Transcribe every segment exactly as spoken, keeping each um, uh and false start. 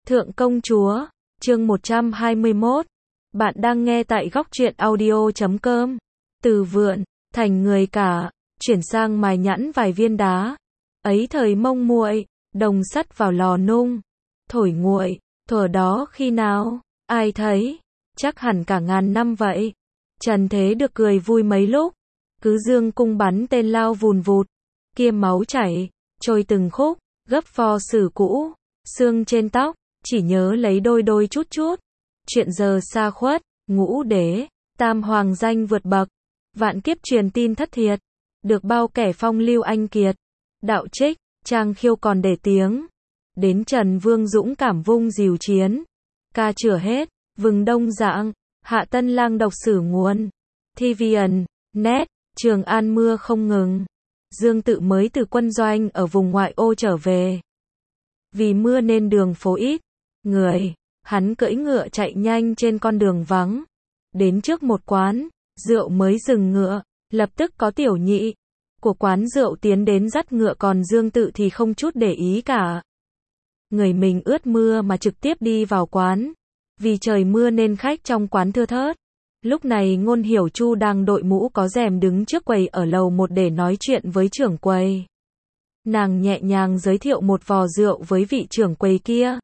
Thượng công chúa, chương một trăm hai mươi mốt. Bạn đang nghe tại góc truyện audio chấm com. Từ vượn, thành người cả, chuyển sang mài nhẵn vài viên đá. Ấy thời mông muội, đồng sắt vào lò nung. Thổi nguội, thuở đó khi nào, ai thấy, chắc hẳn cả ngàn năm vậy. Trần Thế được cười vui mấy lúc, cứ dương cung bắn tên lao vùn vụt. Kia máu chảy, trôi từng khúc, gấp pho sử cũ, xương trên tóc, chỉ nhớ lấy đôi đôi chút chút. Chuyện giờ xa khuất, ngũ đế, tam hoàng danh vượt bậc, vạn kiếp truyền tin thất thiệt, được bao kẻ phong lưu anh kiệt. Đạo trích, trang khiêu còn để tiếng, đến Trần Vương dũng cảm vung dìu chiến. Ca chửa hết, vừng đông dạng, hạ tân lang độc sử nguồn. Thi viền, nét, Trường An mưa không ngừng. Dương Tự mới từ quân doanh ở vùng ngoại ô trở về. Vì mưa nên đường phố ít người, hắn cưỡi ngựa chạy nhanh trên con đường vắng. Đến trước một quán rượu mới dừng ngựa, lập tức có tiểu nhị của quán rượu tiến đến dắt ngựa, còn Dương Tự thì không chút để ý cả. Người mình ướt mưa mà trực tiếp đi vào quán. Vì trời mưa nên khách trong quán thưa thớt. Lúc này Ngôn Hiểu Chu đang đội mũ có rèm đứng trước quầy ở lầu một để nói chuyện với trưởng quầy. Nàng nhẹ nhàng giới thiệu một vò rượu với vị trưởng quầy kia.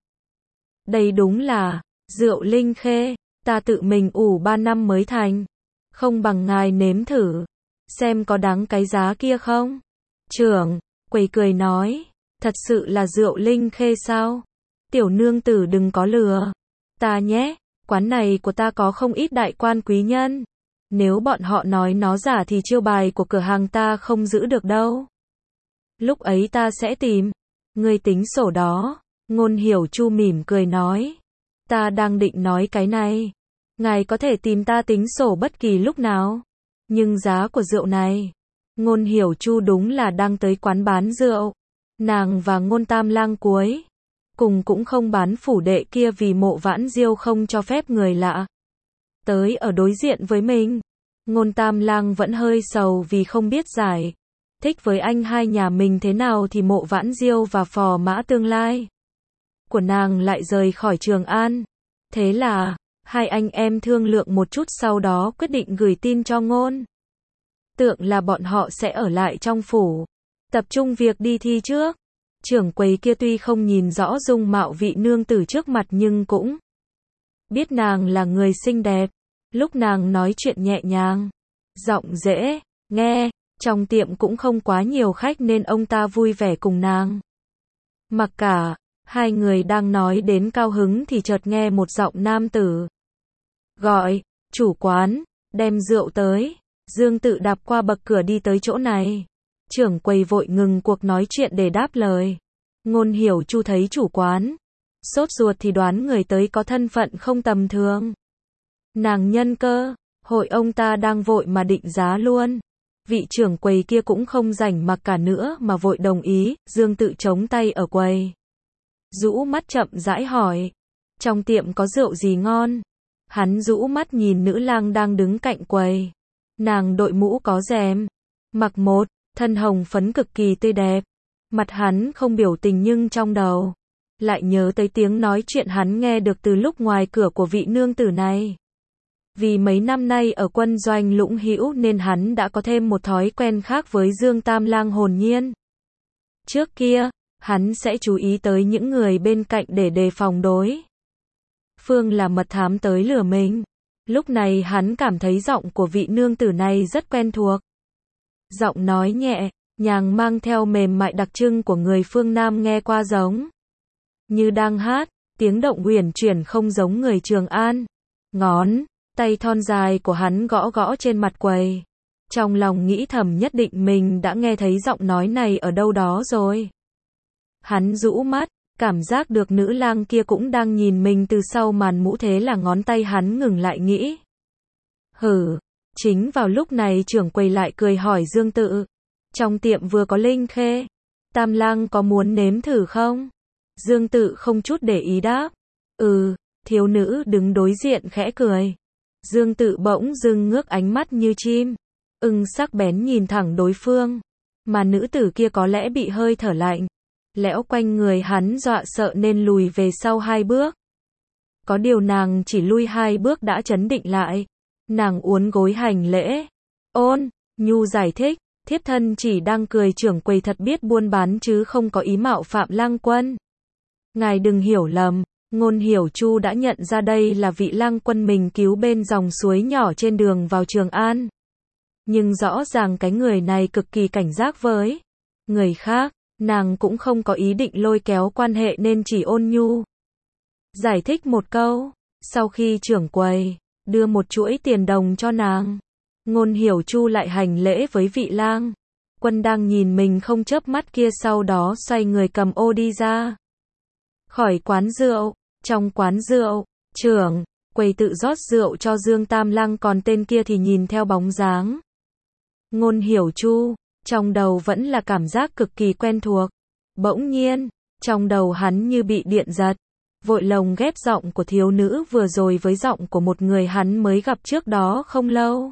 Đây đúng là rượu linh khê, ta tự mình ủ ba năm mới thành. Không bằng ngài nếm thử, xem có đáng cái giá kia không? Trưởng quầy cười nói, thật sự là rượu linh khê sao? Tiểu nương tử đừng có lừa ta nhé, quán này của ta có không ít đại quan quý nhân. Nếu bọn họ nói nó giả thì chiêu bài của cửa hàng ta không giữ được đâu. Lúc ấy ta sẽ tìm ngươi tính sổ đó. Ngôn Hiểu Chu mỉm cười nói, ta đang định nói cái này. Ngài có thể tìm ta tính sổ bất kỳ lúc nào. Nhưng giá của rượu này. Ngôn Hiểu Chu đúng là đang tới quán bán rượu. Nàng và Ngôn Tam Lang cuối cùng cũng không bán phủ đệ kia vì Mộ Vãn Diêu không cho phép người lạ tới ở đối diện với mình. Ngôn Tam Lang vẫn hơi sầu vì không biết giải thích với anh hai nhà mình thế nào thì Mộ Vãn Diêu và phò mã tương lai của nàng lại rời khỏi Trường An. Thế là hai anh em thương lượng một chút, sau đó quyết định gửi tin cho Ngôn Tượng là bọn họ sẽ ở lại trong phủ, tập trung việc đi thi trước. Trưởng quầy kia tuy không nhìn rõ dung mạo vị nương tử trước mặt nhưng cũng biết nàng là người xinh đẹp. Lúc nàng nói chuyện nhẹ nhàng, giọng dễ nghe, trong tiệm cũng không quá nhiều khách nên ông ta vui vẻ cùng nàng. Mặc cả hai người đang nói đến cao hứng thì chợt nghe một giọng nam tử gọi, chủ quán, đem rượu tới. Dương Tự đạp qua bậc cửa đi tới chỗ này. Trưởng quầy vội ngừng cuộc nói chuyện để đáp lời. Ngôn Hiểu Chu thấy chủ quán sốt ruột thì đoán người tới có thân phận không tầm thường. Nàng nhân cơ hội ông ta đang vội mà định giá luôn. Vị trưởng quầy kia cũng không rảnh mặc cả nữa mà vội đồng ý. Dương Tự chống tay ở quầy, rũ mắt chậm rãi hỏi, trong tiệm có rượu gì ngon? Hắn rũ mắt nhìn nữ lang đang đứng cạnh quầy. Nàng đội mũ có rèm, mặc một thân hồng phấn cực kỳ tươi đẹp. Mặt hắn không biểu tình nhưng trong đầu lại nhớ tới tiếng nói chuyện hắn nghe được từ lúc ngoài cửa của vị nương tử này. Vì mấy năm nay ở quân doanh Lũng Hữu nên hắn đã có thêm một thói quen khác với Dương Tam Lang hồn nhiên. Trước kia, hắn sẽ chú ý tới những người bên cạnh để đề phòng đối phương là mật thám tới lừa mình. Lúc này hắn cảm thấy giọng của vị nương tử này rất quen thuộc. Giọng nói nhẹ nhàng mang theo mềm mại đặc trưng của người phương Nam, nghe qua giống như đang hát, tiếng động uyển chuyển không giống người Trường An. Ngón tay thon dài của hắn gõ gõ trên mặt quầy. Trong lòng nghĩ thầm nhất định mình đã nghe thấy giọng nói này ở đâu đó rồi. Hắn rũ mắt, cảm giác được nữ lang kia cũng đang nhìn mình từ sau màn mũ, thế là ngón tay hắn ngừng lại nghĩ. Hử, chính vào lúc này trưởng quầy lại cười hỏi Dương Tự, trong tiệm vừa có linh khê, Tam Lang có muốn nếm thử không? Dương Tự không chút để ý đáp, ừ. Thiếu nữ đứng đối diện khẽ cười. Dương Tự bỗng dưng ngước ánh mắt như chim ưng sắc bén nhìn thẳng đối phương, mà nữ tử kia có lẽ bị hơi thở lạnh lẽo quanh người hắn dọa sợ nên lùi về sau hai bước. Có điều nàng chỉ lui hai bước đã trấn định lại. Nàng uốn gối hành lễ. Ôn nhu giải thích, thiếp thân chỉ đang cười, trưởng quầy thật biết buôn bán chứ không có ý mạo phạm lang quân. Ngài đừng hiểu lầm, Ngôn Hiểu Chu đã nhận ra đây là vị lang quân mình cứu bên dòng suối nhỏ trên đường vào Trường An. Nhưng rõ ràng cái người này cực kỳ cảnh giác với người khác, nàng cũng không có ý định lôi kéo quan hệ nên chỉ ôn nhu giải thích một câu. Sau khi trưởng quầy đưa một chuỗi tiền đồng cho nàng, Ngôn Hiểu Chu lại hành lễ với vị lang quân đang nhìn mình không chớp mắt kia, sau đó xoay người cầm ô đi ra khỏi quán rượu. Trong quán rượu, trưởng quầy tự rót rượu cho Dương Tam Lăng, còn tên kia thì nhìn theo bóng dáng Ngôn Hiểu Chu, trong đầu vẫn là cảm giác cực kỳ quen thuộc. Bỗng nhiên, trong đầu hắn như bị điện giật, vội lồng ghép giọng của thiếu nữ vừa rồi với giọng của một người hắn mới gặp trước đó không lâu.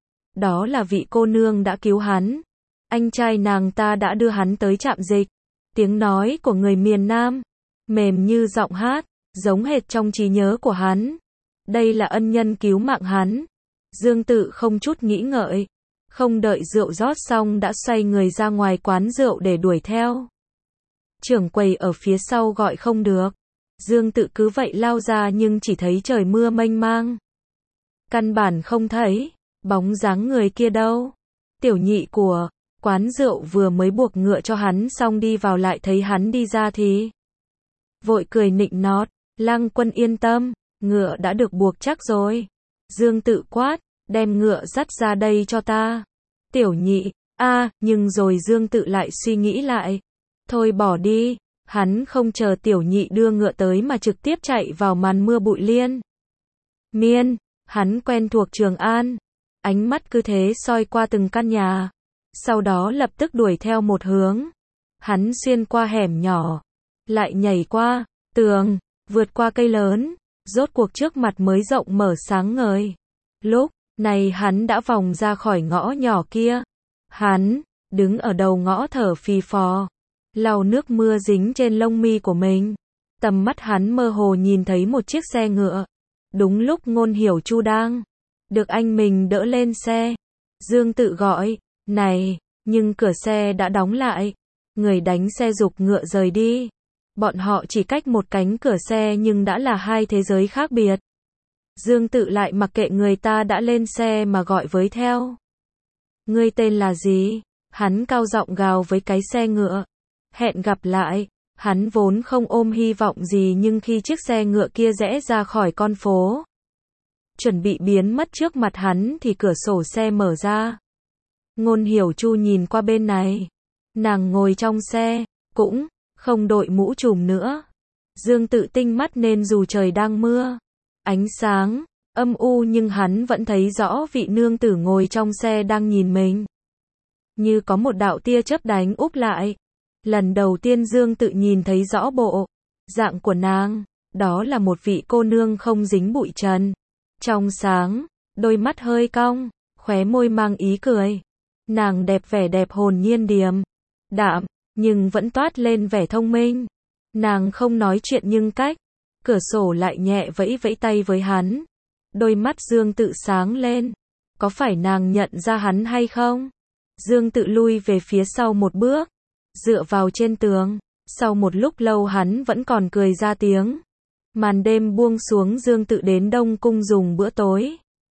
Đó là vị cô nương đã cứu hắn. Anh trai nàng ta đã đưa hắn tới trạm dịch. Tiếng nói của người miền Nam, mềm như giọng hát, giống hệt trong trí nhớ của hắn. Đây là ân nhân cứu mạng hắn. Dương Tự không chút nghĩ ngợi, không đợi rượu rót xong đã xoay người ra ngoài quán rượu để đuổi theo. Trưởng quầy ở phía sau gọi không được. Dương Tự cứ vậy lao ra nhưng chỉ thấy trời mưa mênh mang. Căn bản không thấy bóng dáng người kia đâu. Tiểu nhị của quán rượu vừa mới buộc ngựa cho hắn xong đi vào lại thấy hắn đi ra thì vội cười nịnh nót. Lang quân yên tâm, ngựa đã được buộc chắc rồi. Dương Tự quát, đem ngựa dắt ra đây cho ta. Tiểu nhị, a à, nhưng rồi Dương Tự lại suy nghĩ lại. Thôi bỏ đi, hắn không chờ tiểu nhị đưa ngựa tới mà trực tiếp chạy vào màn mưa bụi liên miên. Hắn quen thuộc Trường An, ánh mắt cứ thế soi qua từng căn nhà, sau đó lập tức đuổi theo một hướng. Hắn xuyên qua hẻm nhỏ, lại nhảy qua tường, vượt qua cây lớn, rốt cuộc trước mặt mới rộng mở sáng ngời. Lúc này hắn đã vòng ra khỏi ngõ nhỏ kia. Hắn đứng ở đầu ngõ thở phì phò, lau nước mưa dính trên lông mi của mình. Tầm mắt hắn mơ hồ nhìn thấy một chiếc xe ngựa. Đúng lúc Ngôn Hiểu Chu đang được anh mình đỡ lên xe, Dương Tự gọi, này, nhưng cửa xe đã đóng lại. Người đánh xe giục ngựa rời đi. Bọn họ chỉ cách một cánh cửa xe nhưng đã là hai thế giới khác biệt. Dương Tự lại mặc kệ người ta đã lên xe mà gọi với theo. Ngươi tên là gì? Hắn cao giọng gào với cái xe ngựa. Hẹn gặp lại. Hắn vốn không ôm hy vọng gì nhưng khi chiếc xe ngựa kia rẽ ra khỏi con phố, chuẩn bị biến mất trước mặt hắn thì cửa sổ xe mở ra. Ngôn Hiểu Chu nhìn qua bên này. Nàng ngồi trong xe, cũng không đội mũ trùm nữa. Dương Tự tinh mắt nên dù trời đang mưa, ánh sáng âm u nhưng hắn vẫn thấy rõ vị nương tử ngồi trong xe đang nhìn mình. Như có một đạo tia chớp đánh úp lại. Lần đầu tiên Dương Tự nhìn thấy rõ bộ dạng của nàng, đó là một vị cô nương không dính bụi trần, trong sáng, đôi mắt hơi cong, khóe môi mang ý cười. Nàng đẹp vẻ đẹp hồn nhiên điềm đạm, nhưng vẫn toát lên vẻ thông minh. Nàng không nói chuyện nhưng cách cửa sổ lại nhẹ vẫy vẫy tay với hắn. Đôi mắt Dương Tự sáng lên. Có phải nàng nhận ra hắn hay không? Dương Tự lui về phía sau một bước, dựa vào trên tường. Sau một lúc lâu hắn vẫn còn cười ra tiếng. Màn đêm buông xuống, Dương Tự đến Đông Cung dùng bữa tối.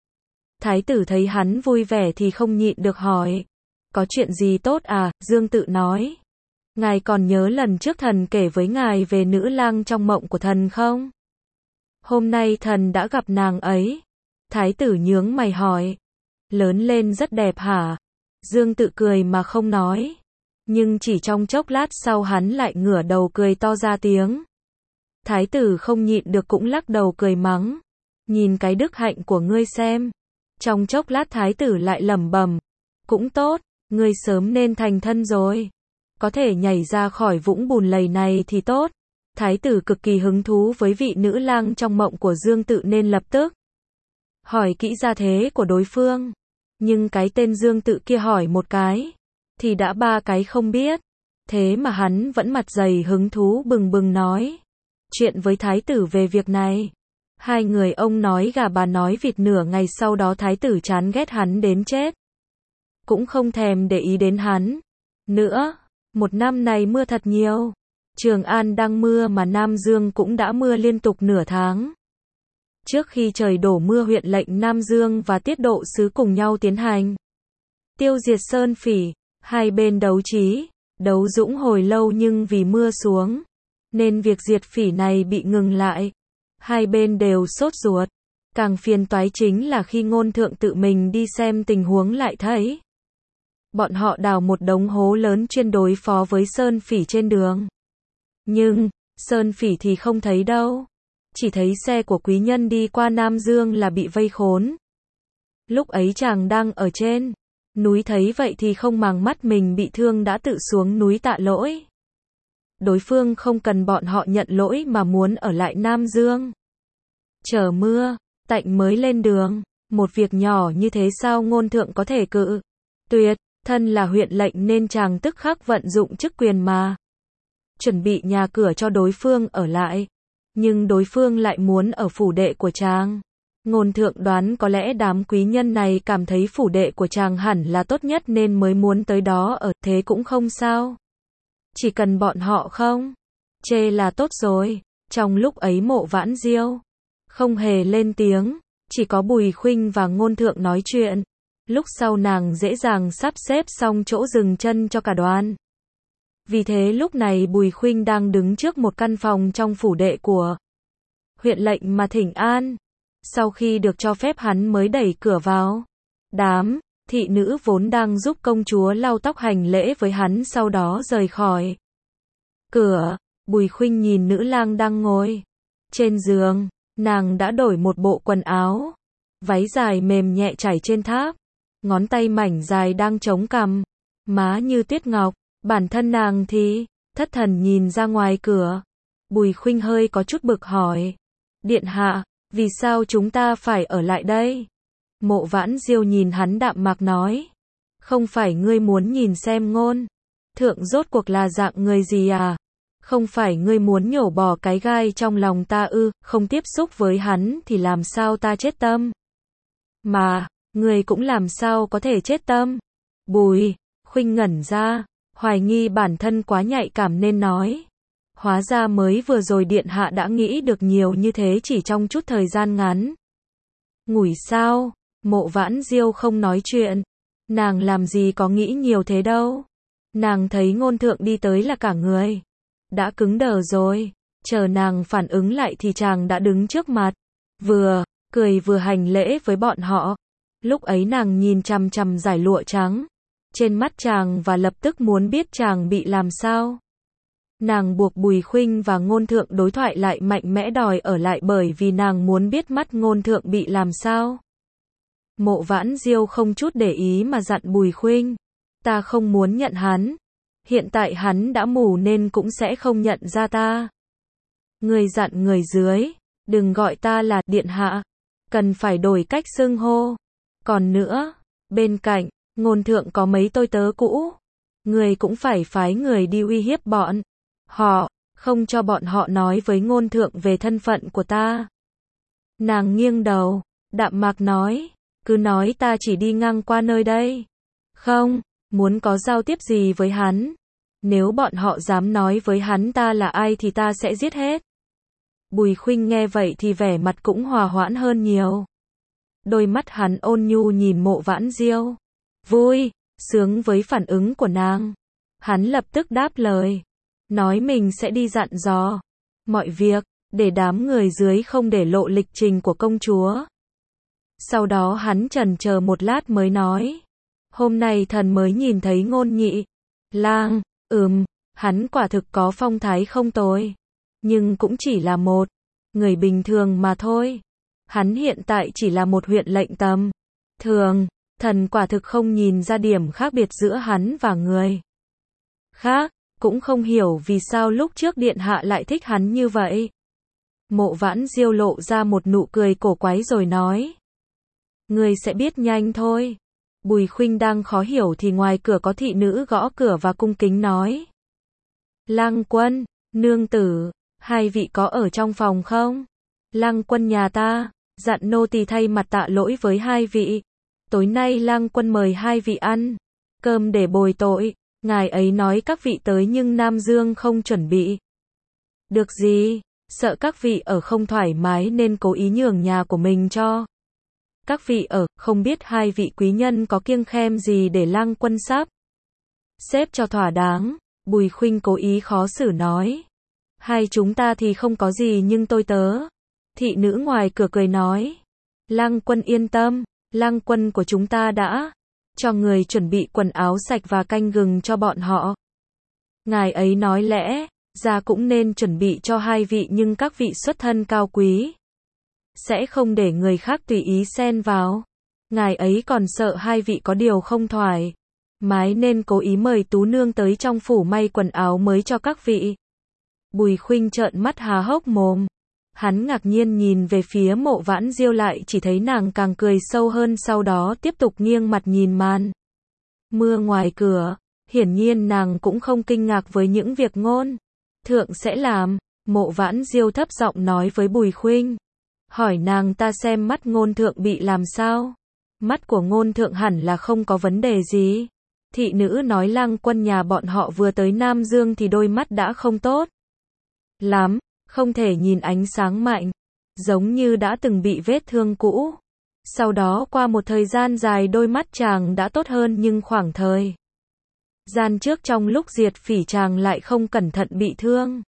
Thái tử thấy hắn vui vẻ thì không nhịn được hỏi. Có chuyện gì tốt à? Dương Tự nói. Ngài còn nhớ lần trước thần kể với ngài về nữ lang trong mộng của thần không? Hôm nay thần đã gặp nàng ấy. Thái tử nhướng mày hỏi. Lớn lên rất đẹp hả? Dương Tự cười mà không nói. Nhưng chỉ trong chốc lát sau hắn lại ngửa đầu cười to ra tiếng. Thái tử không nhịn được cũng lắc đầu cười mắng. Nhìn cái đức hạnh của ngươi xem. Trong chốc lát thái tử lại lẩm bẩm. Cũng tốt, ngươi sớm nên thành thân rồi. Có thể nhảy ra khỏi vũng bùn lầy này thì tốt. Thái tử cực kỳ hứng thú với vị nữ lang trong mộng của Dương Tự nên lập tức hỏi kỹ gia thế của đối phương. Nhưng cái tên Dương Tự kia hỏi một cái thì đã ba cái không biết. Thế mà hắn vẫn mặt dày hứng thú bừng bừng nói chuyện với thái tử về việc này. Hai người ông nói gà bà nói vịt, nửa ngày sau đó thái tử chán ghét hắn đến chết. Cũng không thèm để ý đến hắn nữa. Một năm này mưa thật nhiều. Trường An đang mưa mà Nam Dương cũng đã mưa liên tục nửa tháng. Trước khi trời đổ mưa, huyện lệnh Nam Dương và tiết độ sứ cùng nhau tiến hành tiêu diệt sơn phỉ. Hai bên đấu trí, đấu dũng hồi lâu nhưng vì mưa xuống, nên việc diệt phỉ này bị ngừng lại. Hai bên đều sốt ruột. Càng phiền toái chính là khi Ngôn Thượng tự mình đi xem tình huống lại thấy bọn họ đào một đống hố lớn chuyên đối phó với sơn phỉ trên đường. Nhưng, sơn phỉ thì không thấy đâu. Chỉ thấy xe của quý nhân đi qua Nam Dương là bị vây khốn. Lúc ấy chàng đang ở trên núi thấy vậy thì không màng mắt mình bị thương đã tự xuống núi tạ lỗi. Đối phương không cần bọn họ nhận lỗi mà muốn ở lại Nam Dương chờ mưa tạnh mới lên đường. Một việc nhỏ như thế sao Ngôn Thượng có thể cự tuyệt? Thân là huyện lệnh nên chàng tức khắc vận dụng chức quyền mà chuẩn bị nhà cửa cho đối phương ở lại. Nhưng đối phương lại muốn ở phủ đệ của chàng. Ngôn Thượng đoán có lẽ đám quý nhân này cảm thấy phủ đệ của chàng hẳn là tốt nhất nên mới muốn tới đó ở, thế cũng không sao. Chỉ cần bọn họ không chê là tốt rồi. Trong lúc ấy Mộ Vãn Diêu không hề lên tiếng, chỉ có Bùi Khuynh và Ngôn Thượng nói chuyện. Lúc sau nàng dễ dàng sắp xếp xong chỗ dừng chân cho cả đoàn. Vì thế lúc này Bùi Khuynh đang đứng trước một căn phòng trong phủ đệ của huyện lệnh mà thỉnh an. Sau khi được cho phép hắn mới đẩy cửa vào. Đám thị nữ vốn đang giúp công chúa lau tóc hành lễ với hắn sau đó rời khỏi cửa. Bùi Khuynh nhìn nữ lang đang ngồi trên giường. Nàng đã đổi một bộ quần áo, váy dài mềm nhẹ trải trên tháp, ngón tay mảnh dài đang chống cằm, má như tuyết ngọc. Bản thân nàng thì thất thần nhìn ra ngoài cửa. Bùi Khuynh hơi có chút bực hỏi: Điện hạ, vì sao chúng ta phải ở lại đây? Mộ Vãn Diêu nhìn hắn đạm mạc nói: Không phải ngươi muốn nhìn xem Ngôn Thượng rốt cuộc là dạng người gì à? Không phải ngươi muốn nhổ bỏ cái gai trong lòng ta ư? Không tiếp xúc với hắn thì làm sao ta chết tâm? Mà, ngươi cũng làm sao có thể chết tâm? Bùi Khuynh ngẩn ra, hoài nghi bản thân quá nhạy cảm nên nói: Hóa ra mới vừa rồi điện hạ đã nghĩ được nhiều như thế chỉ trong chút thời gian ngắn. Ngủi sao? Mộ Vãn Diêu không nói chuyện. Nàng làm gì có nghĩ nhiều thế đâu. Nàng thấy Ngôn Thượng đi tới là cả người đã cứng đờ rồi. Chờ nàng phản ứng lại thì chàng đã đứng trước mặt, vừa cười vừa hành lễ với bọn họ. Lúc ấy nàng nhìn chằm chằm dải lụa trắng trên mắt chàng và lập tức muốn biết chàng bị làm sao. Nàng buộc Bùi Khuynh và Ngôn Thượng đối thoại lại mạnh mẽ đòi ở lại bởi vì nàng muốn biết mắt Ngôn Thượng bị làm sao. Mộ Vãn Diêu không chút để ý mà dặn Bùi Khuynh: Ta không muốn nhận hắn. Hiện tại hắn đã mù nên cũng sẽ không nhận ra ta. Người dặn người dưới, đừng gọi ta là điện hạ. Cần phải đổi cách xưng hô. Còn nữa, bên cạnh Ngôn Thượng có mấy tôi tớ cũ. Người cũng phải phái người đi uy hiếp bọn họ, không cho bọn họ nói với Ngôn Thượng về thân phận của ta. Nàng nghiêng đầu, đạm mạc nói: Cứ nói ta chỉ đi ngang qua nơi đây. Không muốn có giao tiếp gì với hắn. Nếu bọn họ dám nói với hắn ta là ai thì ta sẽ giết hết. Bùi Khuynh nghe vậy thì vẻ mặt cũng hòa hoãn hơn nhiều. Đôi mắt hắn ôn nhu nhìn Mộ Vãn Diêu, vui sướng với phản ứng của nàng. Hắn lập tức đáp lời, nói mình sẽ đi dặn dò mọi việc, để đám người dưới không để lộ lịch trình của công chúa. Sau đó hắn chần chờ một lát mới nói: Hôm nay thần mới nhìn thấy Ngôn nhị lang. Ừm, hắn quả thực có phong thái không tồi, nhưng cũng chỉ là một người bình thường mà thôi. Hắn hiện tại chỉ là một huyện lệnh tầm thường. Thần quả thực không nhìn ra điểm khác biệt giữa hắn và người khác, cũng không hiểu vì sao lúc trước điện hạ lại thích hắn như vậy. Mộ Vãn Diêu lộ ra một nụ cười cổ quái rồi nói: Ngươi sẽ biết nhanh thôi. Bùi Khuynh đang khó hiểu thì ngoài cửa có thị nữ gõ cửa và cung kính nói: Lang Quân, nương tử, hai vị có ở trong phòng không? Lang Quân nhà ta, dặn nô tỳ thay mặt tạ lỗi với hai vị. Tối nay Lang Quân mời hai vị ăn cơm để bồi tội, ngài ấy nói các vị tới nhưng Nam Dương không chuẩn bị. Được gì, sợ các vị ở không thoải mái nên cố ý nhường nhà của mình cho các vị ở, không biết hai vị quý nhân có kiêng khem gì để Lang Quân sắp xếp cho thỏa đáng. Bùi Khuynh cố ý khó xử nói. Hai chúng ta thì không có gì nhưng tôi tớ. Thị nữ ngoài cửa cười nói. Lang Quân yên tâm, Lang Quân của chúng ta đã cho người chuẩn bị quần áo sạch và canh gừng cho bọn họ. Ngài ấy nói lẽ ra cũng nên chuẩn bị cho hai vị nhưng các vị xuất thân cao quý sẽ không để người khác tùy ý xen vào. Ngài ấy còn sợ hai vị có điều không thoải mái nên cố ý mời tú nương tới trong phủ may quần áo mới cho các vị. Bùi Khuynh trợn mắt há hốc mồm. Hắn ngạc nhiên nhìn về phía Mộ Vãn Diêu lại chỉ thấy nàng càng cười sâu hơn, sau đó tiếp tục nghiêng mặt nhìn màn mưa ngoài cửa. Hiển nhiên nàng cũng không kinh ngạc với những việc ngôn thượng sẽ làm. Mộ Vãn Diêu thấp giọng nói với Bùi Khuynh. Hỏi nàng ta xem mắt ngôn thượng bị làm sao. Mắt của ngôn thượng hẳn là không có vấn đề gì. Thị nữ nói Lang Quân nhà bọn họ vừa tới Nam Dương thì đôi mắt đã không tốt lắm, không thể nhìn ánh sáng mạnh, giống như đã từng bị vết thương cũ. Sau đó qua một thời gian dài đôi mắt chàng đã tốt hơn nhưng khoảng thời gian trước trong lúc diệt phỉ chàng lại không cẩn thận bị thương.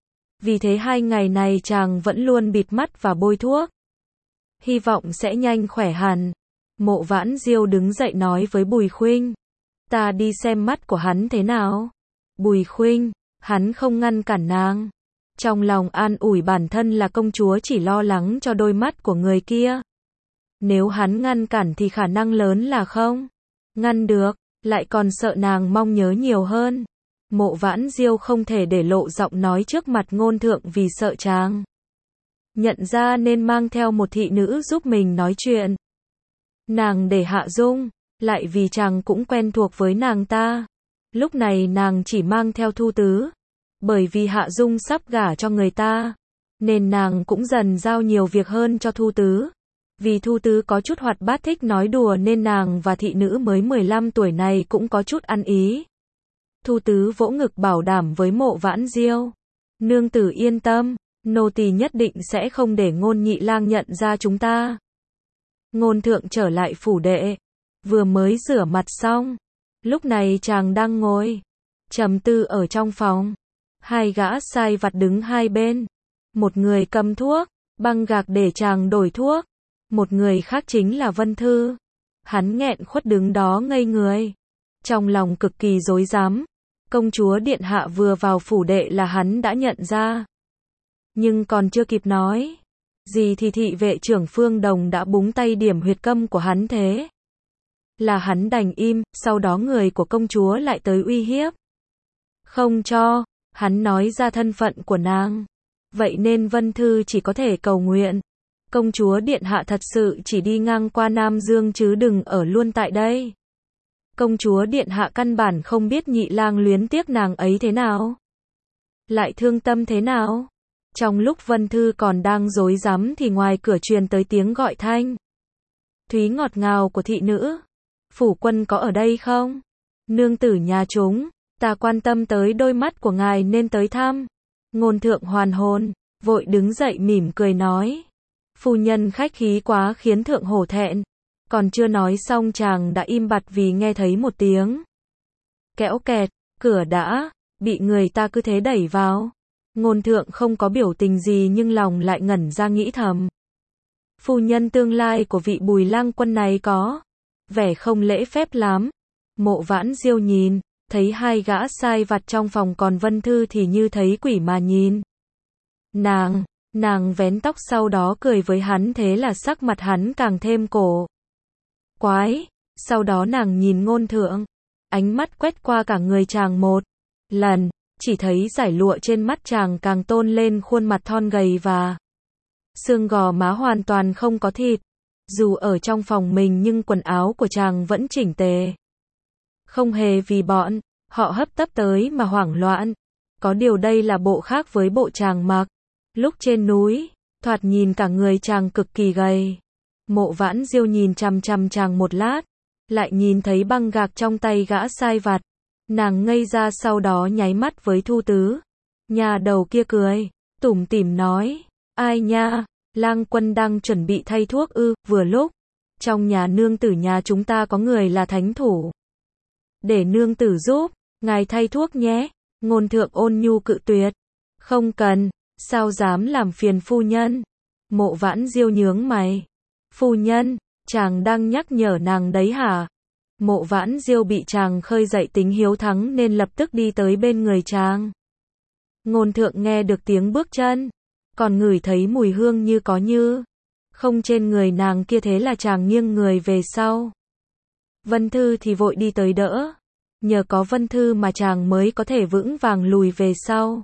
Vì thế hai ngày này chàng vẫn luôn bịt mắt và bôi thuốc. Hy vọng sẽ nhanh khỏe hẳn. Mộ Vãn Diêu đứng dậy nói với Bùi Khuynh. Ta đi xem mắt của hắn thế nào. Bùi Khuynh, hắn không ngăn cản nàng. Trong lòng an ủi bản thân là công chúa chỉ lo lắng cho đôi mắt của người kia. Nếu hắn ngăn cản thì khả năng lớn là không ngăn được, lại còn sợ nàng mong nhớ nhiều hơn. Mộ Vãn Diêu không thể để lộ giọng nói trước mặt ngôn thượng vì sợ chàng nhận ra nên mang theo một thị nữ giúp mình nói chuyện. Nàng để Hạ Dung, lại vì chàng cũng quen thuộc với nàng ta. Lúc này nàng chỉ mang theo Thu Tứ. Bởi vì Hạ Dung sắp gả cho người ta, nên nàng cũng dần giao nhiều việc hơn cho Thu Tứ. Vì Thu Tứ có chút hoạt bát thích nói đùa nên nàng và thị nữ mới mười lăm tuổi này cũng có chút ăn ý. Thu Tứ vỗ ngực bảo đảm với Mộ Vãn Diêu. Nương tử yên tâm, nô tỳ nhất định sẽ không để Ngôn nhị lang nhận ra chúng ta. Ngôn thượng trở lại phủ đệ, vừa mới rửa mặt xong. Lúc này chàng đang ngồi trầm tư ở trong phòng. Hai gã sai vặt đứng hai bên. Một người cầm thuốc, băng gạc để chàng đổi thuốc. Một người khác chính là Vân Thư. Hắn nghẹn khuất đứng đó ngây người. Trong lòng cực kỳ rối rắm. Công chúa điện hạ vừa vào phủ đệ là hắn đã nhận ra. Nhưng còn chưa kịp nói gì thì thị vệ trưởng Phương Đồng đã búng tay điểm huyệt câm của hắn, thế là hắn đành im. Sau đó người của công chúa lại tới uy hiếp. Không cho hắn nói ra thân phận của nàng. Vậy nên Vân Thư chỉ có thể cầu nguyện. Công chúa điện hạ thật sự chỉ đi ngang qua Nam Dương chứ đừng ở luôn tại đây. Công chúa điện hạ căn bản không biết nhị lang luyến tiếc nàng ấy thế nào. Lại thương tâm thế nào. Trong lúc Vân Thư còn đang rối rắm thì ngoài cửa truyền tới tiếng gọi thanh thúy ngọt ngào của thị nữ. Phủ quân có ở đây không? Nương tử nhà chúng, ta quan tâm tới đôi mắt của ngài nên tới thăm. Ngôn thượng hoàn hồn, vội đứng dậy mỉm cười nói. Phu nhân khách khí quá khiến thượng hổ thẹn. Còn chưa nói xong chàng đã im bặt vì nghe thấy một tiếng kéo kẹt, cửa đã bị người ta cứ thế đẩy vào. Ngôn thượng không có biểu tình gì nhưng lòng lại ngẩn ra nghĩ thầm. Phu nhân tương lai của vị Bùi lang quân này có vẻ không lễ phép lắm. Mộ Vãn Diêu nhìn, thấy hai gã sai vặt trong phòng, còn Vân Thư thì như thấy quỷ mà nhìn. Nàng, nàng vén tóc sau đó cười với hắn, thế là sắc mặt hắn càng thêm cổ quái. Sau đó nàng nhìn ngôn thượng, ánh mắt quét qua cả người chàng một lần, chỉ thấy dải lụa trên mắt chàng càng tôn lên khuôn mặt thon gầy và xương gò má hoàn toàn không có thịt. Dù ở trong phòng mình nhưng quần áo của chàng vẫn chỉnh tề. Không hề vì bọn họ hấp tấp tới mà hoảng loạn. Có điều đây là bộ khác với bộ chàng mặc lúc trên núi, thoạt nhìn cả người chàng cực kỳ gầy. Mộ Vãn Diêu nhìn chằm chằm chàng một lát, lại nhìn thấy băng gạc trong tay gã sai vặt. Nàng ngây ra, sau đó nháy mắt với Thu Tứ. Nhà đầu kia cười, tủm tỉm nói, ai nha, Lang Quân đang chuẩn bị thay thuốc ư? Vừa lúc, trong nhà nương tử nhà chúng ta có người là thánh thủ. Để nương tử giúp, ngài thay thuốc nhé. Ngôn Thượng ôn nhu cự tuyệt. Không cần, sao dám làm phiền phu nhân. Mộ Vãn Diêu nhướng mày. Phu nhân, chàng đang nhắc nhở nàng đấy hả? Mộ Vãn Diêu bị chàng khơi dậy tính hiếu thắng nên lập tức đi tới bên người chàng. Ngôn Thượng nghe được tiếng bước chân, còn ngửi thấy mùi hương như có như không trên người nàng kia, thế là chàng nghiêng người về sau. Vân Thư thì vội đi tới đỡ. Nhờ có Vân Thư mà chàng mới có thể vững vàng lùi về sau.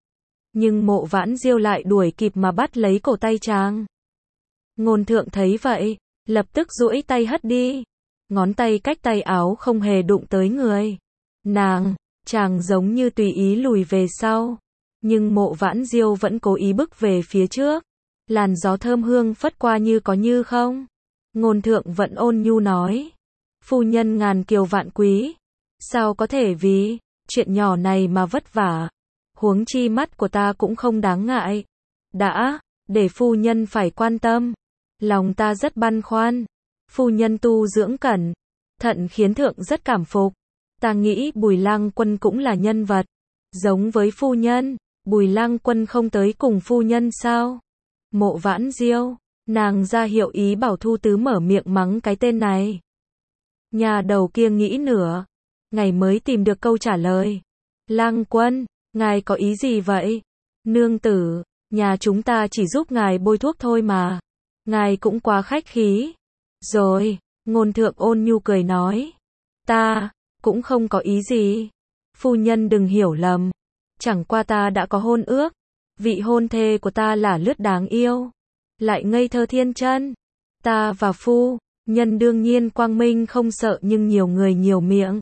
Nhưng Mộ Vãn Diêu lại đuổi kịp mà bắt lấy cổ tay chàng. Ngôn Thượng thấy vậy, lập tức duỗi tay hất đi. Ngón tay cách tay áo không hề đụng tới người nàng, chàng giống như tùy ý lùi về sau. Nhưng Mộ Vãn Diêu vẫn cố ý bước về phía trước. Làn gió thơm hương phất qua như có như không. Ngôn Thượng vẫn ôn nhu nói, phu nhân ngàn kiều vạn quý, sao có thể vì chuyện nhỏ này mà vất vả. Huống chi mắt của ta cũng không đáng ngại. Đã, để phu nhân phải quan tâm. Lòng ta rất băn khoăn. Phu nhân tu dưỡng cẩn thận khiến thượng rất cảm phục. Ta nghĩ Bùi Lang Quân cũng là nhân vật giống với phu nhân. Bùi Lang Quân không tới cùng phu nhân sao? Mộ Vãn Diêu, nàng ra hiệu ý bảo Thu Tứ mở miệng mắng cái tên này. Nhà đầu kia nghĩ nửa ngày mới tìm được câu trả lời. Lang Quân, ngài có ý gì vậy? Nương tử, nhà chúng ta chỉ giúp ngài bôi thuốc thôi mà. Ngài cũng quá khách khí. Rồi, Ngôn Thượng ôn nhu cười nói. Ta, cũng không có ý gì. Phu nhân đừng hiểu lầm. Chẳng qua ta đã có hôn ước. Vị hôn thê của ta là lướt đáng yêu. Lại ngây thơ thiên chân. Ta và phu nhân đương nhiên quang minh không sợ, nhưng nhiều người nhiều miệng.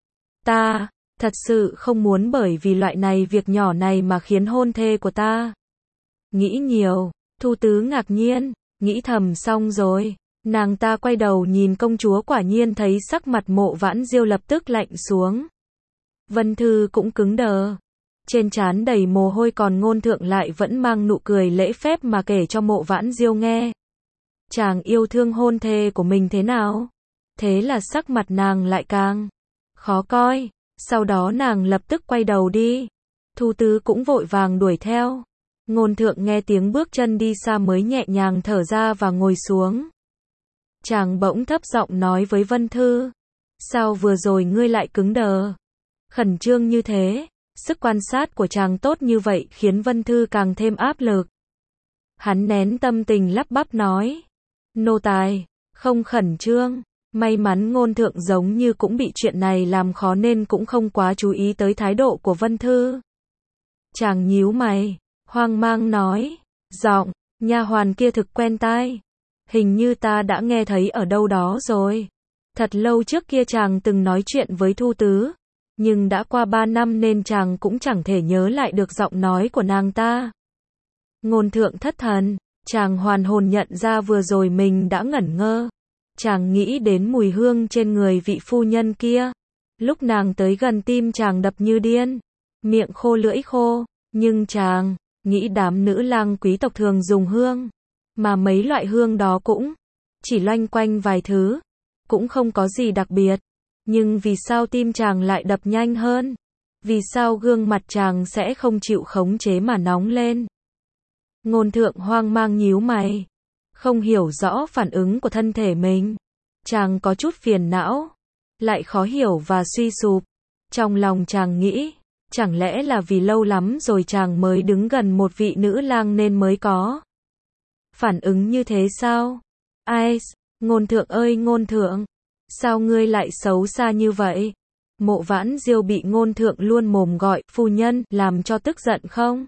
Ta, thật sự không muốn bởi vì loại này việc nhỏ này mà khiến hôn thê của ta nghĩ nhiều. Thu Tứ ngạc nhiên, nghĩ thầm xong rồi. Nàng ta quay đầu nhìn công chúa, quả nhiên thấy sắc mặt Mộ Vãn Diêu lập tức lạnh xuống. Vân Thư cũng cứng đờ. Trên trán đầy mồ hôi, còn Ngôn Thượng lại vẫn mang nụ cười lễ phép mà kể cho Mộ Vãn Diêu nghe. Chàng yêu thương hôn thê của mình thế nào? Thế là sắc mặt nàng lại càng khó coi. Sau đó nàng lập tức quay đầu đi. Thu Tứ cũng vội vàng đuổi theo. Ngôn Thượng nghe tiếng bước chân đi xa mới nhẹ nhàng thở ra và ngồi xuống. Chàng bỗng thấp giọng nói với Vân Thư. Sao vừa rồi ngươi lại cứng đờ? Khẩn trương như thế. Sức quan sát của chàng tốt như vậy khiến Vân Thư càng thêm áp lực. Hắn nén tâm tình lắp bắp nói. Nô tài, không khẩn trương. May mắn Ngôn Thượng giống như cũng bị chuyện này làm khó nên cũng không quá chú ý tới thái độ của Vân Thư. Chàng nhíu mày, hoang mang nói. Giọng nha hoàn kia thực quen tai. Hình như ta đã nghe thấy ở đâu đó rồi. Thật lâu trước kia chàng từng nói chuyện với Thu Tứ. Nhưng đã qua ba năm nên chàng cũng chẳng thể nhớ lại được giọng nói của nàng ta. Ngôn Thượng thất thần, chàng hoàn hồn nhận ra vừa rồi mình đã ngẩn ngơ. Chàng nghĩ đến mùi hương trên người vị phu nhân kia. Lúc nàng tới gần tim chàng đập như điên. Miệng khô lưỡi khô. Nhưng chàng nghĩ đám nữ lang quý tộc thường dùng hương. Mà mấy loại hương đó cũng chỉ loanh quanh vài thứ. Cũng không có gì đặc biệt. Nhưng vì sao tim chàng lại đập nhanh hơn? Vì sao gương mặt chàng sẽ không chịu khống chế mà nóng lên? Ngôn Thượng hoang mang nhíu mày. Không hiểu rõ phản ứng của thân thể mình. Chàng có chút phiền não. Lại khó hiểu và suy sụp. Trong lòng chàng nghĩ. Chẳng lẽ là vì lâu lắm rồi chàng mới đứng gần một vị nữ lang nên mới có phản ứng như thế sao? Ai? Ngôn Thượng ơi Ngôn Thượng. Sao ngươi lại xấu xa như vậy? Mộ Vãn Diêu bị Ngôn Thượng luôn mồm gọi phu nhân làm cho tức giận không?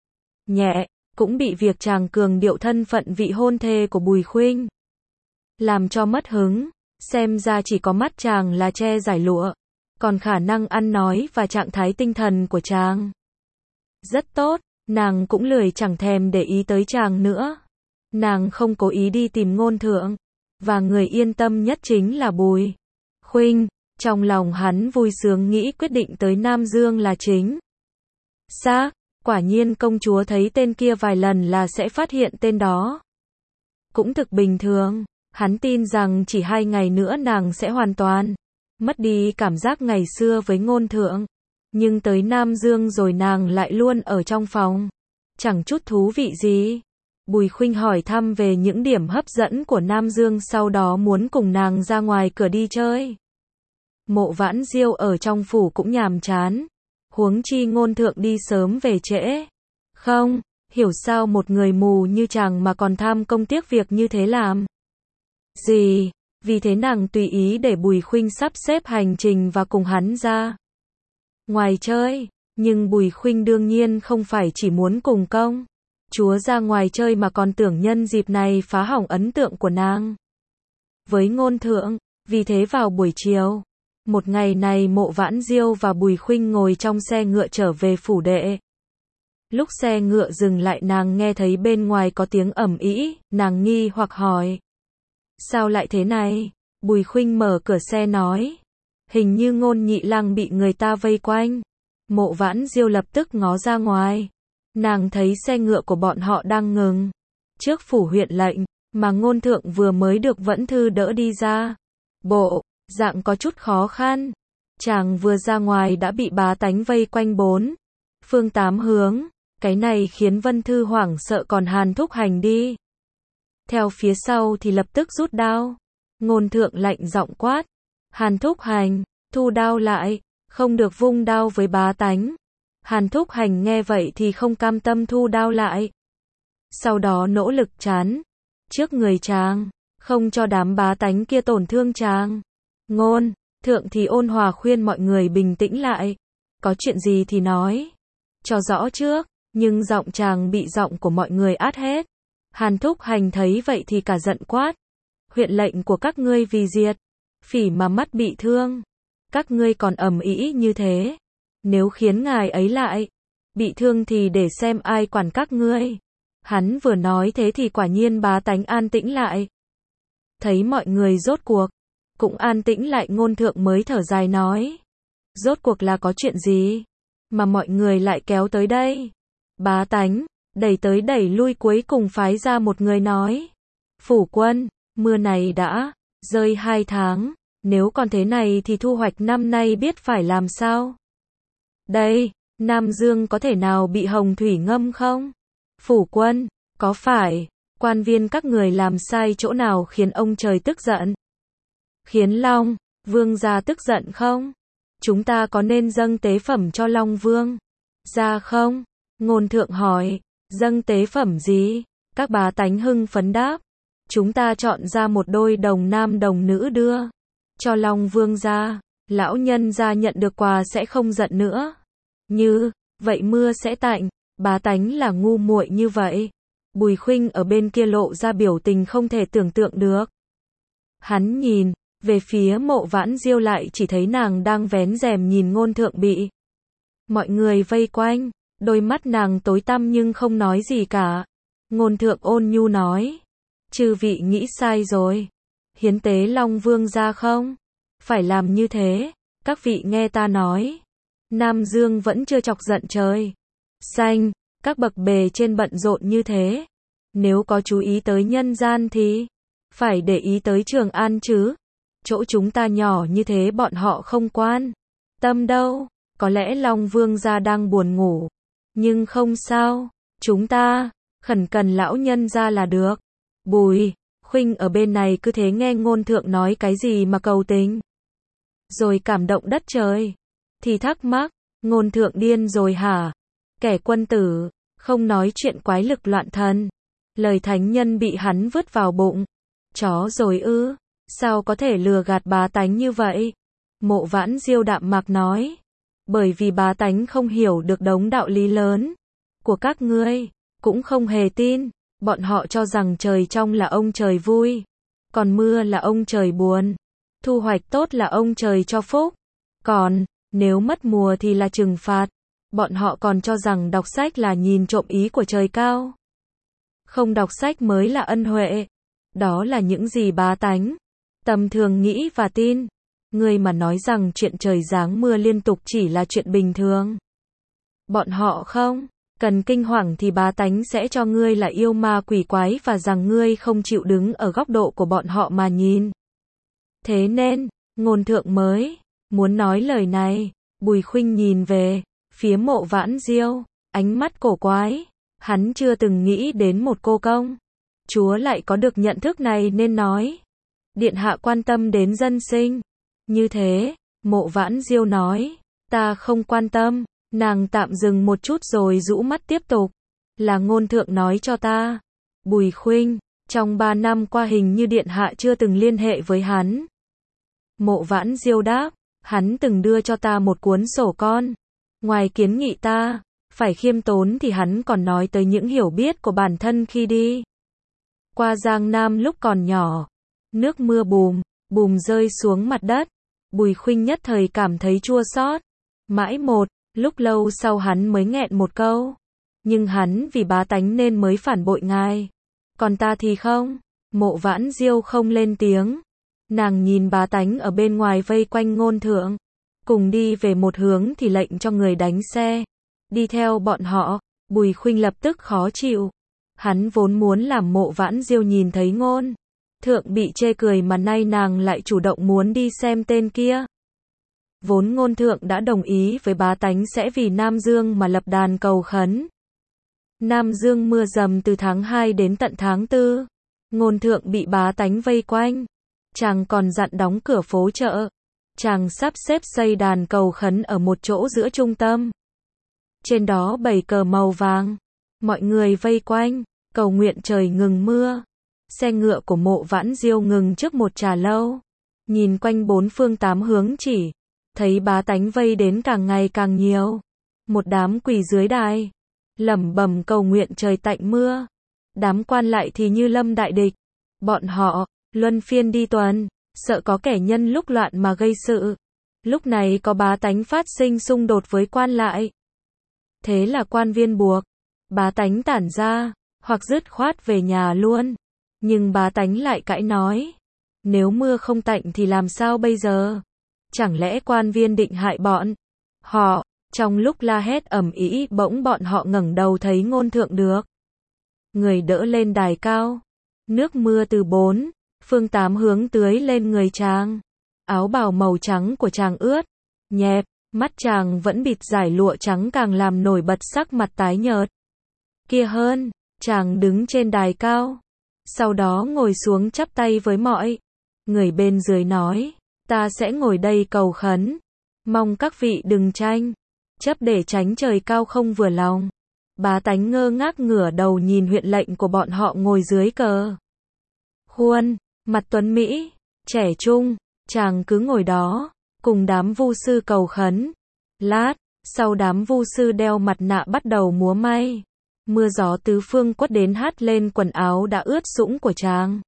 Nhẹ, cũng bị việc chàng cường điệu thân phận vị hôn thê của Bùi Khuynh làm cho mất hứng. Xem ra chỉ có mắt chàng là che giải lụa, còn khả năng ăn nói và trạng thái tinh thần của chàng Rất tốt, nàng cũng lười chẳng thèm để ý tới chàng nữa. Nàng không cố ý đi tìm Ngôn Thượng, và người yên tâm nhất chính là Bùi Khuynh. Trong lòng hắn vui sướng nghĩ quyết định tới Nam Dương là chính xác. Quả nhiên công chúa thấy tên kia vài lần là sẽ phát hiện tên đó. Cũng thực bình thường, hắn tin rằng chỉ hai ngày nữa nàng sẽ hoàn toàn mất đi cảm giác ngày xưa với Ngôn Thượng. Nhưng tới Nam Dương rồi nàng lại luôn ở trong phòng. Chẳng chút thú vị gì. Bùi Khuynh hỏi thăm về những điểm hấp dẫn của Nam Dương, sau đó muốn cùng nàng ra ngoài cửa đi chơi. Mộ Vãn Diêu ở trong phủ cũng nhàm chán. Huống chi Ngôn Thượng đi sớm về trễ. Không hiểu sao một người mù như chàng mà còn tham công tiếc việc như thế làm gì. Vì thế nàng tùy ý để Bùi Khuynh sắp xếp hành trình và cùng hắn ra ngoài chơi. Nhưng Bùi Khuynh đương nhiên không phải chỉ muốn cùng công chúa ra ngoài chơi mà còn tưởng nhân dịp này phá hỏng ấn tượng của nàng với Ngôn Thượng. Vì thế vào buổi chiều, một ngày này Mộ Vãn Diêu và Bùi Khuynh ngồi trong xe ngựa trở về phủ đệ. Lúc xe ngựa dừng lại nàng nghe thấy bên ngoài có tiếng ầm ĩ, nàng nghi hoặc hỏi. Sao lại thế này? Bùi Khuynh mở cửa xe nói. Hình như Ngôn Nhị Lang bị người ta vây quanh. Mộ Vãn Diêu lập tức ngó ra ngoài. Nàng thấy xe ngựa của bọn họ đang ngừng trước phủ huyện lệnh, mà Ngôn Thượng vừa mới được Vẫn Thư đỡ đi ra. Bộ dạng có chút khó khăn. Chàng vừa ra ngoài đã bị bá tánh vây quanh bốn phương tám hướng. Cái này khiến Vân Thư hoảng sợ, còn Hàn Thúc Hành đi theo phía sau thì lập tức rút đao. Ngôn Thượng lạnh giọng quát. Hàn Thúc Hành, thu đao lại, không được vung đao với bá tánh. Hàn Thúc Hành nghe vậy thì không cam tâm thu đao lại. Sau đó nỗ lực chắn trước người chàng, không cho đám bá tánh kia tổn thương chàng. Ngôn Thượng thì ôn hòa khuyên mọi người bình tĩnh lại. Có chuyện gì thì nói cho rõ trước. Nhưng giọng chàng bị giọng của mọi người át hết. Hàn Thúc Hành thấy vậy thì cả giận quát. Huyện lệnh của các ngươi vì diệt phỉ mà mắt bị thương. Các ngươi còn ầm ĩ như thế. Nếu khiến ngài ấy lại bị thương thì để xem ai quản các ngươi. Hắn vừa nói thế thì quả nhiên bá tánh an tĩnh lại. Thấy mọi người rốt cuộc cũng an tĩnh lại, Ngôn Thượng mới thở dài nói. Rốt cuộc là có chuyện gì mà mọi người lại kéo tới đây? Bá tánh đẩy tới đẩy lui cuối cùng phái ra một người nói. Phủ quân, mưa này đã rơi hai tháng. Nếu còn thế này thì thu hoạch năm nay biết phải làm sao? Đây, Nam Dương có thể nào bị hồng thủy ngâm không? Phủ quân, có phải quan viên các người làm sai chỗ nào khiến ông trời tức giận? Khiến Long Vương gia tức giận không? Chúng ta có nên dâng tế phẩm cho Long Vương gia không? Ngôn Thượng hỏi. Dâng tế phẩm gì? Các bá tánh hưng phấn đáp. Chúng ta chọn ra một đôi đồng nam đồng nữ đưa cho Long Vương gia. Lão nhân gia nhận được quà sẽ không giận nữa. Như vậy mưa sẽ tạnh. Bá tánh là ngu muội như vậy. Bùi Khuynh ở bên kia lộ ra biểu tình không thể tưởng tượng được. Hắn nhìn về phía Mộ Vãn Diêu lại chỉ thấy nàng đang vén rèm nhìn Ngôn Thượng bị mọi người vây quanh. Đôi mắt nàng tối tăm nhưng không nói gì cả. Ngôn Thượng ôn nhu nói. Chư vị nghĩ sai rồi. Hiến tế Long Vương gia không phải làm như thế. Các vị nghe ta nói. Nam Dương vẫn chưa chọc giận trời xanh. Các bậc bề trên bận rộn như thế. Nếu có chú ý tới nhân gian thì phải để ý tới Trường An chứ. Chỗ chúng ta nhỏ như thế bọn họ không quan tâm đâu. Có lẽ Long Vương gia đang buồn ngủ. Nhưng không sao. Chúng ta khẩn cần lão nhân gia là được. Bùi Khuynh ở bên này cứ thế nghe Ngôn Thượng nói cái gì mà cầu tình rồi cảm động đất trời. Thì thắc mắc. Ngôn Thượng điên rồi hả? Kẻ quân tử không nói chuyện quái lực loạn thần. Lời thánh nhân bị hắn vứt vào bụng chó rồi ư? Sao có thể lừa gạt bá tánh như vậy? Mộ Vãn Diêu đạm mạc nói. Bởi vì bá tánh không hiểu được đống đạo lý lớn của các ngươi, cũng không hề tin. Bọn họ cho rằng trời trong là ông trời vui, còn mưa là ông trời buồn. Thu hoạch tốt là ông trời cho phúc, còn nếu mất mùa thì là trừng phạt. Bọn họ còn cho rằng đọc sách là nhìn trộm ý của trời cao. Không đọc sách mới là ân huệ. Đó là những gì bá tánh tầm thường nghĩ và tin. Người mà nói rằng chuyện trời giáng mưa liên tục chỉ là chuyện bình thường. Bọn họ không cần kinh hoàng thì bá tánh sẽ cho ngươi là yêu ma quỷ quái và rằng ngươi không chịu đứng ở góc độ của bọn họ mà nhìn. Thế nên, ngôn thượng mới muốn nói lời này. Bùi Khuynh nhìn về phía Mộ Vãn Diêu, ánh mắt cổ quái. Hắn chưa từng nghĩ đến một cô công chúa lại có được nhận thức này nên nói. Điện hạ quan tâm đến dân sinh. Như thế, Mộ Vãn Diêu nói, ta không quan tâm. Nàng tạm dừng một chút rồi rũ mắt tiếp tục. Là ngôn thượng nói cho ta. Bùi Khuynh, trong ba năm qua hình như điện hạ chưa từng liên hệ với hắn. Mộ Vãn Diêu đáp, hắn từng đưa cho ta một cuốn sổ con. Ngoài kiến nghị ta phải khiêm tốn thì hắn còn nói tới những hiểu biết của bản thân khi đi qua Giang Nam lúc còn nhỏ. Nước mưa bùm, bùm rơi xuống mặt đất. Bùi Khuynh nhất thời cảm thấy chua xót. Mãi một lúc lâu sau hắn mới nghẹn một câu. Nhưng hắn vì bá tánh nên mới phản bội ngài. Còn ta thì không. Mộ Vãn Diêu không lên tiếng. Nàng nhìn bá tánh ở bên ngoài vây quanh ngôn thượng. Cùng đi về một hướng thì lệnh cho người đánh xe. Đi theo bọn họ. Bùi Khuynh lập tức khó chịu. Hắn vốn muốn làm Mộ Vãn Diêu nhìn thấy ngôn thượng bị chê cười mà nay nàng lại chủ động muốn đi xem tên kia. Vốn ngôn thượng đã đồng ý với bá tánh sẽ vì Nam Dương mà lập đàn cầu khấn. Nam Dương mưa dầm từ tháng hai đến tận tháng tư. Ngôn thượng bị bá tánh vây quanh. Chàng còn dặn đóng cửa phố chợ. Chàng sắp xếp xây đàn cầu khấn ở một chỗ giữa trung tâm. Trên đó bày cờ màu vàng. Mọi người vây quanh, cầu nguyện trời ngừng mưa. Xe ngựa của Mộ Vãn Diêu ngừng trước một trà lâu. Nhìn quanh bốn phương tám hướng chỉ thấy bá tánh vây đến càng ngày càng nhiều. Một đám quỳ dưới đài, lẩm bẩm cầu nguyện trời tạnh mưa. Đám quan lại thì như lâm đại địch. Bọn họ luân phiên đi tuần, sợ có kẻ nhân lúc loạn mà gây sự. Lúc này có bá tánh phát sinh xung đột với quan lại. Thế là quan viên buộc bá tánh tản ra, hoặc dứt khoát về nhà luôn. Nhưng bá tánh lại cãi nói, nếu mưa không tạnh thì làm sao bây giờ? Chẳng lẽ quan viên định hại bọn họ? Trong lúc la hét ầm ĩ bỗng bọn họ ngẩng đầu thấy ngôn thượng được người đỡ lên đài cao. Nước mưa từ bốn phương tám hướng tưới lên người chàng. Áo bào màu trắng của chàng ướt nhẹp, mắt chàng vẫn bịt dải lụa trắng càng làm nổi bật sắc mặt tái nhợt. Kia hơn, chàng đứng trên đài cao, sau đó ngồi xuống chắp tay với mọi người bên dưới nói, ta sẽ ngồi đây cầu khấn, mong các vị đừng tranh chấp để tránh trời cao không vừa lòng. Bá tánh ngơ ngác ngửa đầu nhìn huyện lệnh của bọn họ ngồi dưới cờ khuôn, mặt tuấn mỹ, trẻ trung. Chàng cứ ngồi đó, cùng đám vu sư cầu khấn. Lát, sau đám vu sư đeo mặt nạ bắt đầu múa may. Mưa gió tứ phương quất đến hát lên quần áo đã ướt sũng của chàng.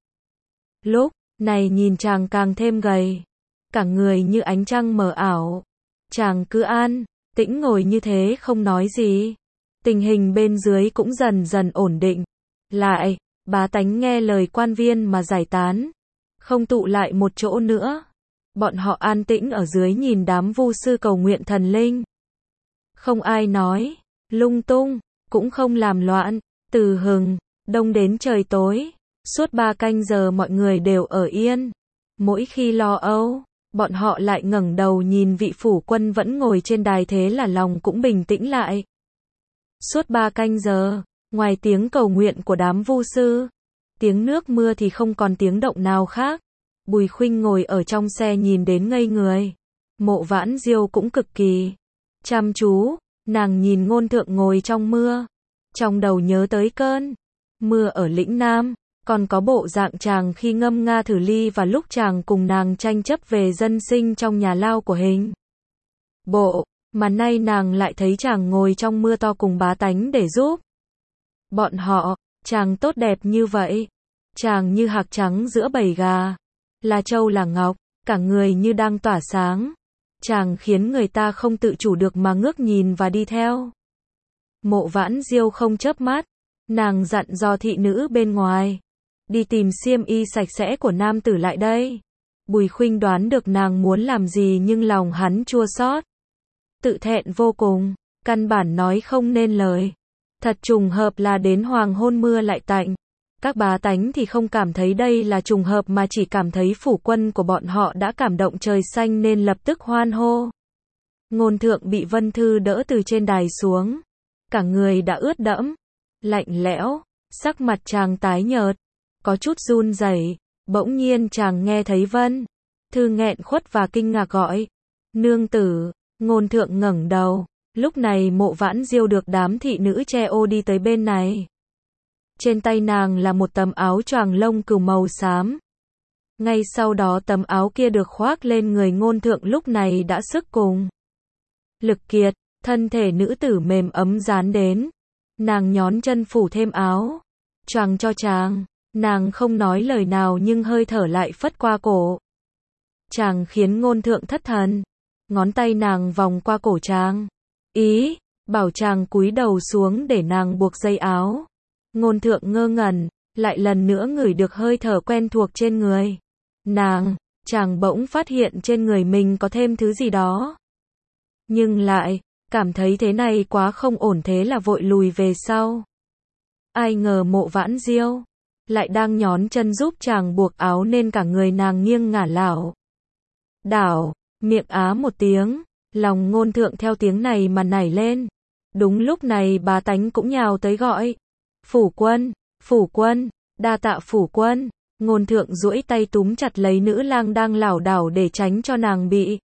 Lúc này nhìn chàng càng thêm gầy, cả người như ánh trăng mờ ảo. Chàng cứ an tĩnh ngồi như thế không nói gì. Tình hình bên dưới cũng dần dần ổn định lại. Bá tánh nghe lời quan viên mà giải tán, không tụ lại một chỗ nữa. Bọn họ an tĩnh ở dưới nhìn đám vu sư cầu nguyện thần linh. Không ai nói lung tung, cũng không làm loạn. Từ hừng đông đến trời tối, suốt ba canh giờ mọi người đều ở yên. Mỗi khi lo âu, bọn họ lại ngẩng đầu nhìn vị phủ quân vẫn ngồi trên đài, thế là lòng cũng bình tĩnh lại. Suốt ba canh giờ, ngoài tiếng cầu nguyện của đám vu sư, tiếng nước mưa thì không còn tiếng động nào khác. Bùi Khuynh ngồi ở trong xe nhìn đến ngây người. Mộ Vãn Diêu cũng cực kỳ chăm chú, nàng nhìn ngôn thượng ngồi trong mưa, trong đầu nhớ tới cơn mưa ở lĩnh Nam, còn có bộ dạng chàng khi ngâm nga thử ly và lúc chàng cùng nàng tranh chấp về dân sinh trong nhà lao của hình bộ, mà nay nàng lại thấy chàng ngồi trong mưa to cùng bá tánh để giúp bọn họ. Chàng tốt đẹp như vậy, chàng như hạc trắng giữa bầy gà, là châu là ngọc, cả người như đang tỏa sáng. chàng khiến người ta không tự chủ được mà ngước nhìn và đi theo. Mộ Vãn Diêu không chớp mắt, nàng dặn dò thị nữ bên ngoài, đi tìm xiêm y sạch sẽ của nam tử lại đây. Bùi Khuynh đoán được nàng muốn làm gì nhưng lòng hắn chua xót, tự thẹn vô cùng, căn bản nói không nên lời. Thật trùng hợp là đến hoàng hôn mưa lại tạnh. Các bá tánh thì không cảm thấy đây là trùng hợp mà chỉ cảm thấy phủ quân của bọn họ đã cảm động trời xanh nên lập tức hoan hô. Ngôn Thượng bị Vân Thư đỡ từ trên đài xuống, cả người đã ướt đẫm, lạnh lẽo, sắc mặt chàng tái nhợt, có chút run rẩy. Bỗng nhiên chàng nghe thấy Vân Thư nghẹn khuất và kinh ngạc gọi, nương tử. Ngôn Thượng ngẩng đầu, lúc này Mộ Vãn Diêu được đám thị nữ che ô đi tới bên này. Trên tay nàng là một tấm áo choàng lông cừu màu xám. Ngay sau đó tấm áo kia được khoác lên người Ngôn Thượng lúc này đã sức cùng lực kiệt, thân thể nữ tử mềm ấm dán đến. Nàng nhón chân phủ thêm áo choàng cho chàng, nàng không nói lời nào nhưng hơi thở lại phất qua cổ chàng khiến Ngôn Thượng thất thần. Ngón tay nàng vòng qua cổ chàng, ý bảo chàng cúi đầu xuống để nàng buộc dây áo. Ngôn Thượng ngơ ngẩn, lại lần nữa ngửi được hơi thở quen thuộc trên người nàng. Chàng bỗng phát hiện trên người mình có thêm thứ gì đó, nhưng lại cảm thấy thế này quá không ổn, thế là vội lùi về sau. Ai ngờ Mộ Vãn Diêu lại đang nhón chân giúp chàng buộc áo nên cả người nàng nghiêng ngả lảo đảo, miệng á một tiếng. Lòng Ngôn Thượng theo tiếng này mà nảy lên. Đúng lúc này bá tánh cũng nhào tới gọi, phủ quân, phủ quân, đa tạ phủ quân. Ngôn Thượng duỗi tay túm chặt lấy nữ lang đang lảo đảo để tránh cho nàng bị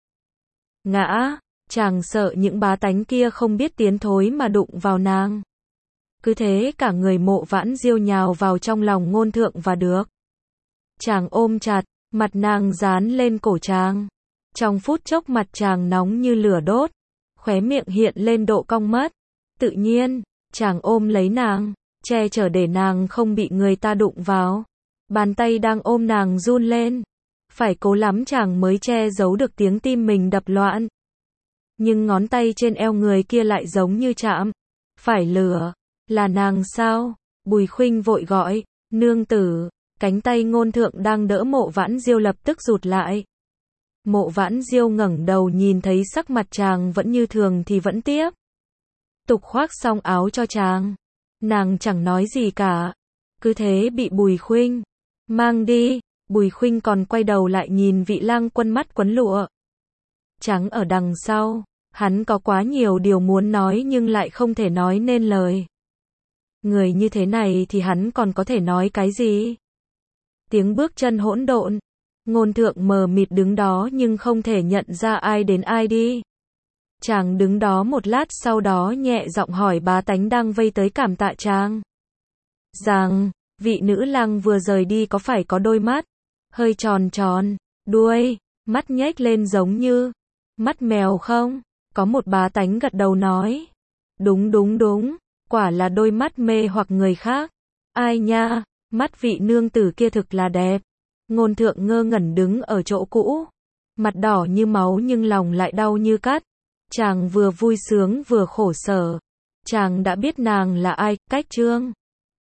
ngã. Chàng sợ những bá tánh kia không biết tiến thối mà đụng vào nàng. Cứ thế cả người Mộ Vãn Diêu nhào vào trong lòng Ngôn Thượng và được chàng ôm chặt, mặt nàng dán lên cổ chàng. Trong phút chốc mặt chàng nóng như lửa đốt, khóe miệng hiện lên độ cong mất. Tự nhiên, chàng ôm lấy nàng, che chở để nàng không bị người ta đụng vào. Bàn tay đang ôm nàng run lên, phải cố lắm chàng mới che giấu được tiếng tim mình đập loạn. Nhưng ngón tay trên eo người kia lại giống như chạm phải lửa. Là nàng sao? Bùi Khuynh vội gọi, nương tử. Cánh tay Ngôn Thượng đang đỡ Mộ Vãn Diêu lập tức rụt lại. Mộ Vãn Diêu ngẩng đầu nhìn thấy sắc mặt chàng vẫn như thường thì vẫn tiếp tục khoác xong áo cho chàng. Nàng chẳng nói gì cả, cứ thế bị Bùi Khuynh mang đi. Bùi Khuynh còn quay đầu lại nhìn vị lang quân mắt quấn lụa trắng ở đằng sau. Hắn có quá nhiều điều muốn nói nhưng lại không thể nói nên lời. Người như thế này thì hắn còn có thể nói cái gì? Tiếng bước chân hỗn độn. Ngôn Thượng mờ mịt đứng đó nhưng không thể nhận ra ai đến ai đi. Chàng đứng đó một lát sau đó nhẹ giọng hỏi bá tánh đang vây tới cảm tạ chàng rằng, vị nữ lang vừa rời đi có phải có đôi mắt hơi tròn tròn, đuôi mắt nhếch lên giống như mắt mèo không? Có một bá tánh gật đầu nói, đúng đúng đúng, quả là đôi mắt mê hoặc người khác. Ai nha, mắt vị nương tử kia thực là đẹp. Ngôn Thượng ngơ ngẩn đứng ở chỗ cũ, mặt đỏ như máu nhưng lòng lại đau như cắt. Chàng vừa vui sướng vừa khổ sở. Chàng đã biết nàng là ai, cách chương